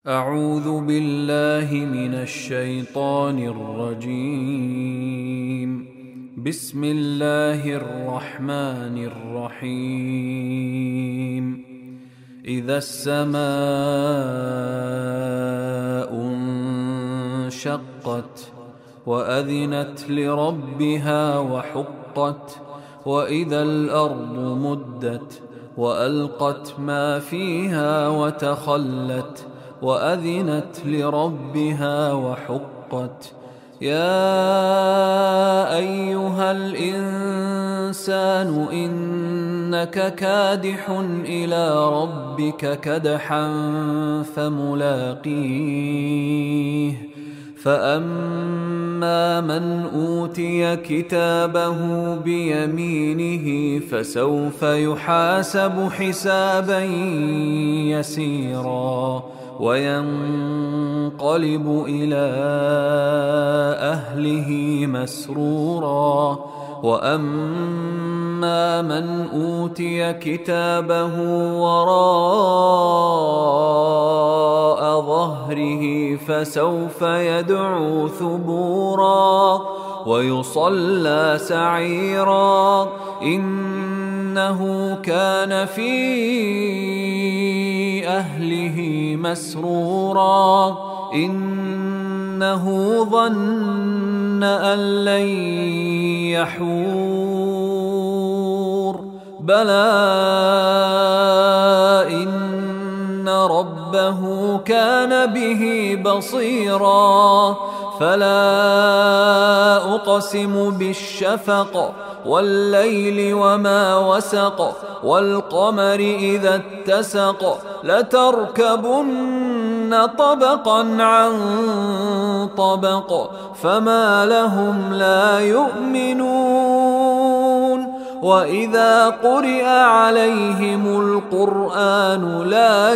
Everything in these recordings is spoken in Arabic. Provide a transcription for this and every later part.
أعوذ بالله من الشيطان الرجيم. بسم الله الرحمن الرحيم. إذا السماء انشقت وأذنت لربها وحقت، وإذا الأرض مدت وألقت ما فيها وتخلت وأذنت لربها وحقت. يا أيها الإنسان إنك كادح إلى ربك كدحا فملاقيه. فأما من أوتي كتابه بيمينه فسوف يحاسب حسابا يسيرا وينقلب إلى أهله مسرورا. وأما من أوتي كتابه وراء ظهره فسوف يدعو ثبورا ويصلى سعيرا، إنه كان في أهله مسرورا، إنه ظن أن لن يحور. بلى إن ربه كان به بصيرا. فلا أقسم بالشفق والليل وما وسق والقمر إذا اتسق لتركبن طبقا عن طبق فما لهم لا يؤمنون. وإذا قرئ عليهم القرآن لا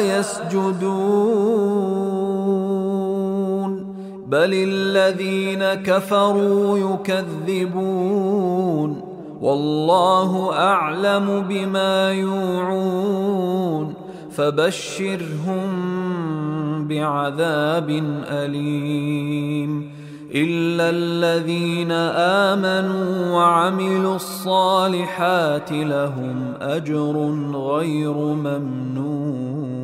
يسجدون، بل الذين كفروا يكذبون، والله أعلم بما يوعون. فبشرهم بعذاب أليم إلا الذين آمنوا وعملوا الصالحات لهم أجر غير ممنون.